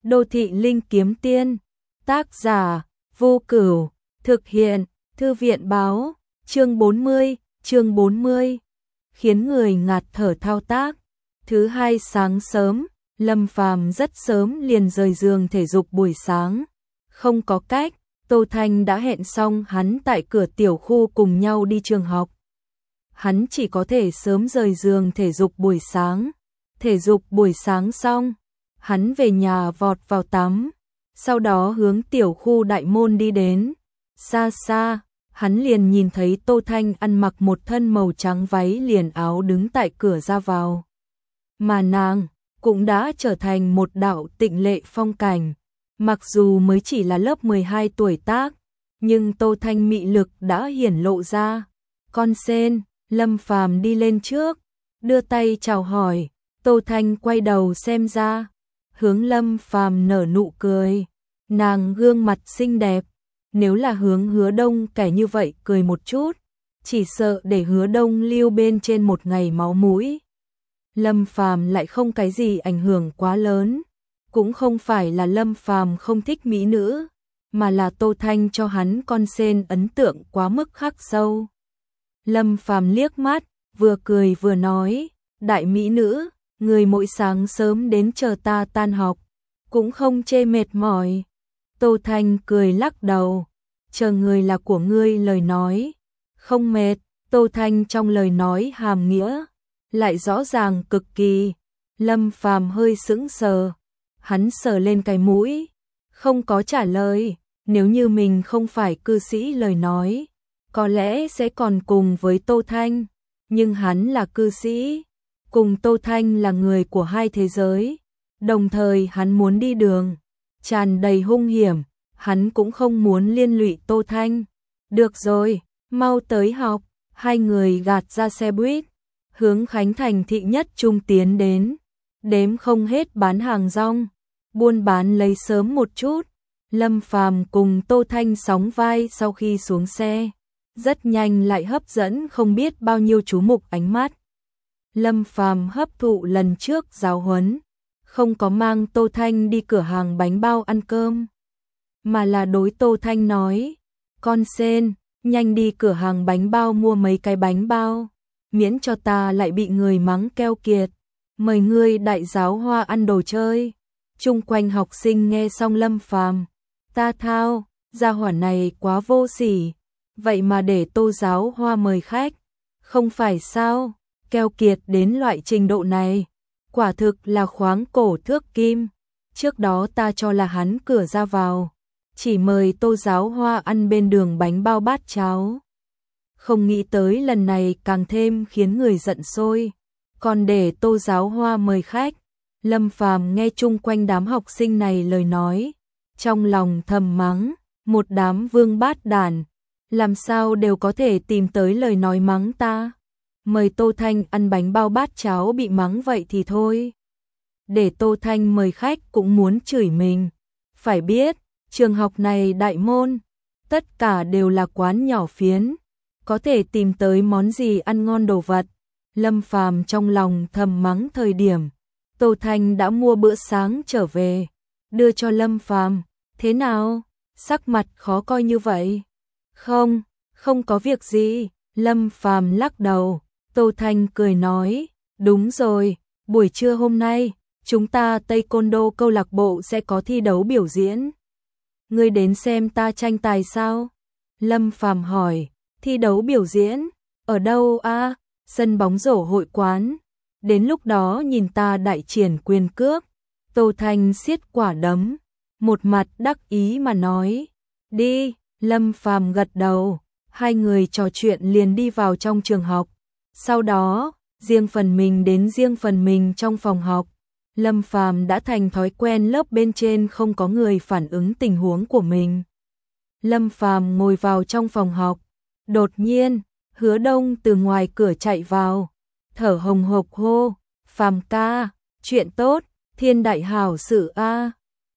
Đô thị linh kiếm tiên. Tác giả Vô Cửu. Thực hiện Thư viện báo. Chương 40. Khiến người ngạt thở thao tác. Thứ hai sáng sớm, Lâm Phàm rất sớm liền rời giường thể dục buổi sáng. Không có cách, Tô Thanh đã hẹn xong hắn tại cửa tiểu khu cùng nhau đi trường học. Hắn chỉ có thể sớm rời giường thể dục buổi sáng. Thể dục buổi sáng xong, hắn về nhà vọt vào tắm, sau đó hướng tiểu khu đại môn đi đến. Xa xa, hắn liền nhìn thấy Tô Thanh ăn mặc một thân màu trắng váy liền áo đứng tại cửa ra vào. Mà nàng cũng đã trở thành một đạo tịnh lệ phong cảnh. Mặc dù mới chỉ là lớp 12 tuổi tác, nhưng Tô Thanh mị lực đã hiển lộ ra. Con sen, Lâm Phàm đi lên trước, đưa tay chào hỏi. Tô Thanh quay đầu xem ra, hướng Lâm Phàm nở nụ cười. Nàng gương mặt xinh đẹp, nếu là hướng Hứa Đông kẻ như vậy cười một chút, chỉ sợ để Hứa Đông lưu bên trên một ngày máu mũi. Lâm Phàm lại không cái gì ảnh hưởng quá lớn, cũng không phải là Lâm Phàm không thích mỹ nữ, mà là Tô Thanh cho hắn con sen ấn tượng quá mức khắc sâu. Lâm Phàm liếc mắt, vừa cười vừa nói, đại mỹ nữ, người mỗi sáng sớm đến chờ ta tan học, cũng không chê mệt mỏi. Tô Thanh cười lắc đầu, chờ người là của ngươi lời nói, không mệt. Tô Thanh trong lời nói hàm nghĩa, lại rõ ràng cực kỳ. Lâm Phàm hơi sững sờ, hắn sờ lên cái mũi, không có trả lời. Nếu như mình không phải cư sĩ lời nói, có lẽ sẽ còn cùng với Tô Thanh, nhưng hắn là cư sĩ, cùng Tô Thanh là người của hai thế giới, đồng thời hắn muốn đi đường tràn đầy hung hiểm, hắn cũng không muốn liên lụy Tô Thanh. Được rồi, mau tới học. Hai người gạt ra xe buýt, hướng Khánh Thành thị nhất trung tiến đến. Đếm không hết bán hàng rong, buôn bán lấy sớm một chút. Lâm Phàm cùng Tô Thanh sóng vai sau khi xuống xe, rất nhanh lại hấp dẫn không biết bao nhiêu chú mục ánh mắt. Lâm Phàm hấp thụ lần trước giáo huấn, không có mang Tô Thanh đi cửa hàng bánh bao ăn cơm, mà là đối Tô Thanh nói, con sen, nhanh đi cửa hàng bánh bao mua mấy cái bánh bao, miễn cho ta lại bị người mắng keo kiệt, mời ngươi đại giáo hoa ăn đồ chơi. Chung quanh học sinh nghe xong Lâm Phàm, ta thao, gia hỏa này quá vô sỉ, vậy mà để Tô giáo hoa mời khách, không phải sao, keo kiệt đến loại trình độ này, quả thực là khoáng cổ thước kim. Trước đó ta cho là hắn cửa ra vào, chỉ mời Tô giáo hoa ăn bên đường bánh bao bát cháo. Không nghĩ tới lần này càng thêm khiến người giận sôi, còn để Tô giáo hoa mời khách. Lâm Phàm nghe chung quanh đám học sinh này lời nói, trong lòng thầm mắng, một đám vương bát đàn, làm sao đều có thể tìm tới lời nói mắng ta. Mời Tô Thanh ăn bánh bao bát cháo bị mắng vậy thì thôi, để Tô Thanh mời khách cũng muốn chửi mình. Phải biết, trường học này đại môn, tất cả đều là quán nhỏ phiến, có thể tìm tới món gì ăn ngon đồ vật. Lâm Phàm trong lòng thầm mắng thời điểm, Tô Thanh đã mua bữa sáng trở về, đưa cho Lâm Phàm. Thế nào? Sắc mặt khó coi như vậy? Không có việc gì. Lâm Phàm lắc đầu. Tô Thanh cười nói, đúng rồi, buổi trưa hôm nay, chúng ta Tây Côn Đô câu lạc bộ sẽ có thi đấu biểu diễn. Ngươi đến xem ta tranh tài sao? Lâm Phàm hỏi, thi đấu biểu diễn? Ở đâu a? Sân bóng rổ hội quán. Đến lúc đó nhìn ta đại triển quyền cước. Tô Thanh siết quả đấm, một mặt đắc ý mà nói, đi. Lâm Phàm gật đầu, hai người trò chuyện liền đi vào trong trường học. Sau đó, riêng phần mình đến riêng phần mình trong phòng học. Lâm Phàm đã thành thói quen lớp bên trên không có người phản ứng tình huống của mình. Lâm Phàm ngồi vào trong phòng học, đột nhiên, Hứa Đông từ ngoài cửa chạy vào, thở hồng hộc hô, Phàm ca, chuyện tốt, thiên đại hảo sự a.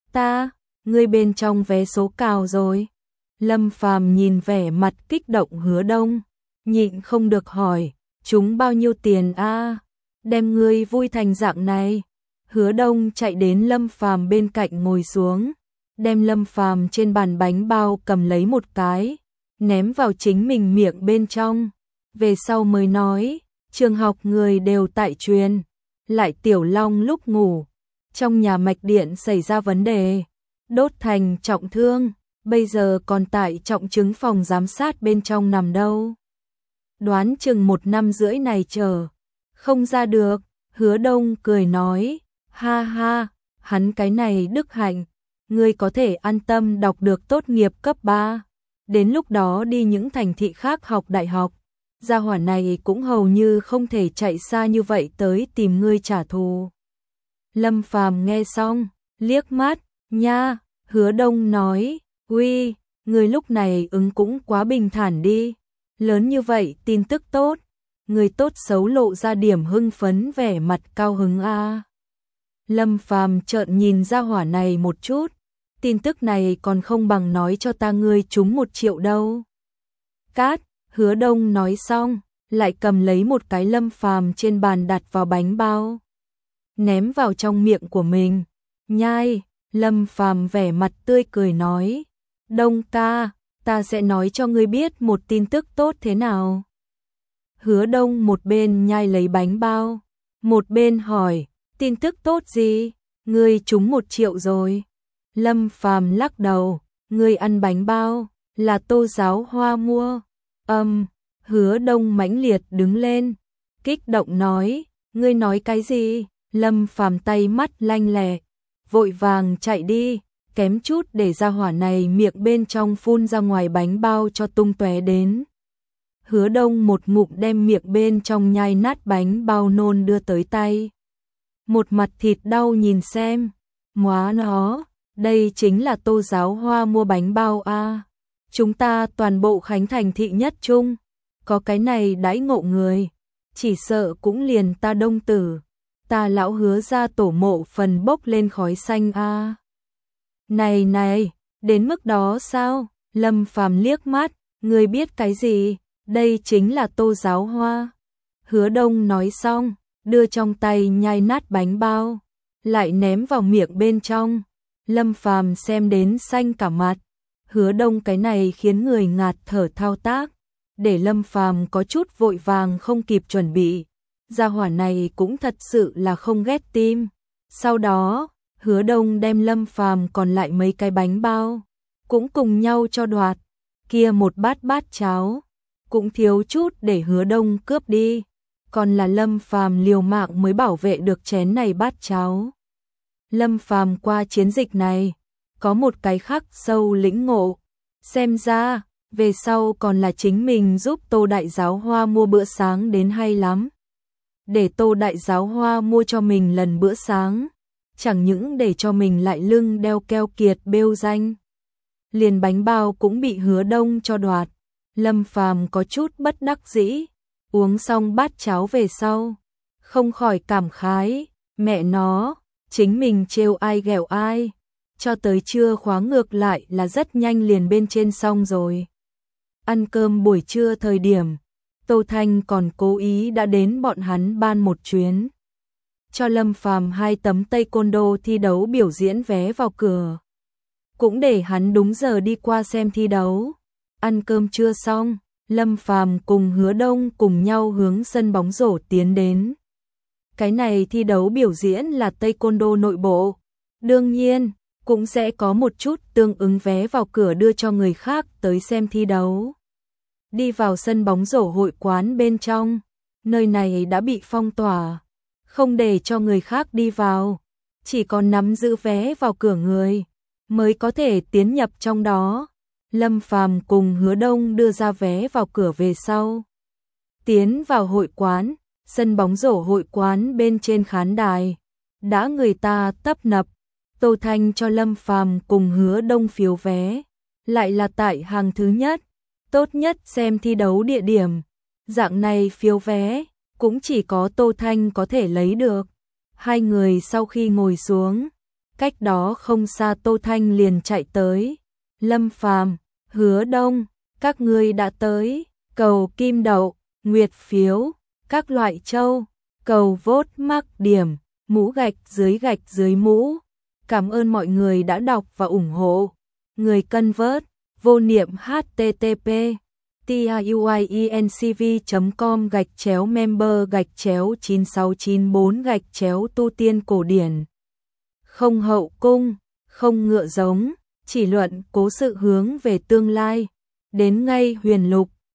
Ngươi bên trong vé số cao rồi. Lâm Phàm nhìn vẻ mặt kích động Hứa Đông, nhịn không được hỏi, chúng bao nhiêu tiền a? Đem ngươi vui thành dạng này. Hứa Đông chạy đến Lâm Phàm bên cạnh ngồi xuống, đem Lâm Phàm trên bàn bánh bao cầm lấy một cái, ném vào chính mình miệng bên trong. Về sau mới nói, trường học người đều tại truyền, lại Tiểu Long lúc ngủ, trong nhà mạch điện xảy ra vấn đề, đốt thành trọng thương, bây giờ còn tại trọng chứng phòng giám sát bên trong nằm đâu. Đoán chừng 1 năm rưỡi này chờ không ra được. Hứa Đông cười nói, ha ha, hắn cái này đức hạnh, ngươi có thể an tâm đọc được tốt nghiệp cấp 3, đến lúc đó đi những thành thị khác học đại học, gia hỏa này cũng hầu như không thể chạy xa như vậy tới tìm ngươi trả thù. Lâm Phàm nghe xong, liếc mắt, nha. Hứa Đông nói, uy, người lúc này ứng cũng quá bình thản đi, lớn như vậy tin tức tốt, người tốt xấu lộ ra điểm hưng phấn vẻ mặt cao hứng a. Lâm Phàm trợn nhìn ra hỏa này một chút, tin tức này còn không bằng nói cho ta ngươi trúng 1 triệu đâu. Cát, Hứa Đông nói xong, lại cầm lấy một cái Lâm Phàm trên bàn đặt vào bánh bao, ném vào trong miệng của mình, nhai. Lâm Phàm vẻ mặt tươi cười nói, Đông ca, ta sẽ nói cho ngươi biết một tin tức tốt thế nào. Hứa Đông một bên nhai lấy bánh bao, một bên hỏi, tin tức tốt gì, ngươi trúng 1 triệu rồi. Lâm Phàm lắc đầu, ngươi ăn bánh bao, là Tô Giáo Hoa mua. Hứa Đông mãnh liệt đứng lên, kích động nói, ngươi nói cái gì? Lâm Phàm tay mắt lanh lẹ, vội vàng chạy đi, kém chút để ra hỏa này miệng bên trong phun ra ngoài bánh bao cho tung tóe đến. Hứa Đông một ngụm đem miệng bên trong nhai nát bánh bao nôn đưa tới tay. Một mặt thịt đau nhìn xem, móa nó, đây chính là Tô Giáo Hoa mua bánh bao a. Chúng ta toàn bộ Khánh Thành thị nhất trung, có cái này đãi ngộ người, chỉ sợ cũng liền ta Đông tử, ta lão Hứa ra tổ mộ phần bốc lên khói xanh a. Này này, đến mức đó sao? Lâm Phàm liếc mắt, người biết cái gì? Đây chính là Tô Giáo Hoa. Hứa Đông nói xong, đưa trong tay nhai nát bánh bao, lại ném vào miệng bên trong. Lâm Phàm xem đến xanh cả mặt. Hứa Đông cái này khiến người ngạt thở thao tác, để Lâm Phàm có chút vội vàng không kịp chuẩn bị. Gia hỏa này cũng thật sự là không ghét tim. Sau đó, Hứa Đông đem Lâm Phàm còn lại mấy cái bánh bao cũng cùng nhau cho đoạt, kia một bát cháo cũng thiếu chút để Hứa Đông cướp đi, còn là Lâm Phàm liều mạng mới bảo vệ được chén này bát cháo. Lâm Phàm qua chiến dịch này có một cái khắc sâu lĩnh ngộ, xem ra về sau còn là chính mình giúp Tô Đại Giáo Hoa mua bữa sáng đến hay lắm. Để Tô Đại Giáo Hoa mua cho mình lần bữa sáng, chẳng những để cho mình lại lưng đeo keo kiệt bêu danh, liền bánh bao cũng bị Hứa Đông cho đoạt. Lâm Phàm có chút bất đắc dĩ, uống xong bát cháo về sau, không khỏi cảm khái, mẹ nó, chính mình trêu ai ghẹo ai, cho tới trưa khóa ngược lại là rất nhanh liền bên trên xong rồi. Ăn cơm buổi trưa thời điểm, Tô Thanh còn cố ý đã đến bọn hắn ban một chuyến, cho Lâm Phàm 2 tấm taekwondo thi đấu biểu diễn vé vào cửa, cũng để hắn đúng giờ đi qua xem thi đấu. Ăn cơm trưa xong, Lâm Phàm cùng Hứa Đông cùng nhau hướng sân bóng rổ tiến đến. Cái này thi đấu biểu diễn là taekwondo nội bộ, đương nhiên cũng sẽ có một chút tương ứng vé vào cửa đưa cho người khác tới xem thi đấu. Đi vào sân bóng rổ hội quán bên trong, nơi này đã bị phong tỏa, không để cho người khác đi vào, chỉ còn nắm giữ vé vào cửa người mới có thể tiến nhập trong đó. Lâm Phàm cùng Hứa Đông đưa ra vé vào cửa về sau, tiến vào hội quán. Sân bóng rổ hội quán bên trên khán đài đã người ta tấp nập. Tô Thanh cho Lâm Phàm cùng Hứa Đông phiếu vé, lại là tại hàng thứ nhất, tốt nhất xem thi đấu địa điểm. Dạng này phiếu vé cũng chỉ có Tô Thanh có thể lấy được. Hai người sau khi ngồi xuống, cách đó không xa Tô Thanh liền chạy tới. Lâm Phàm, Hứa Đông, các ngươi đã tới, cầu kim đậu, nguyệt phiếu, các loại châu, cầu vote mắc điểm, mũ gạch dưới mũ. Cảm ơn mọi người đã đọc và ủng hộ. Người cân vớt, vô niệm http tiuincv.com/member/9694- tu tiên không hậu cung, không ngựa giống, chỉ luận cố sự hướng về tương lai. Đến ngay huyền lục,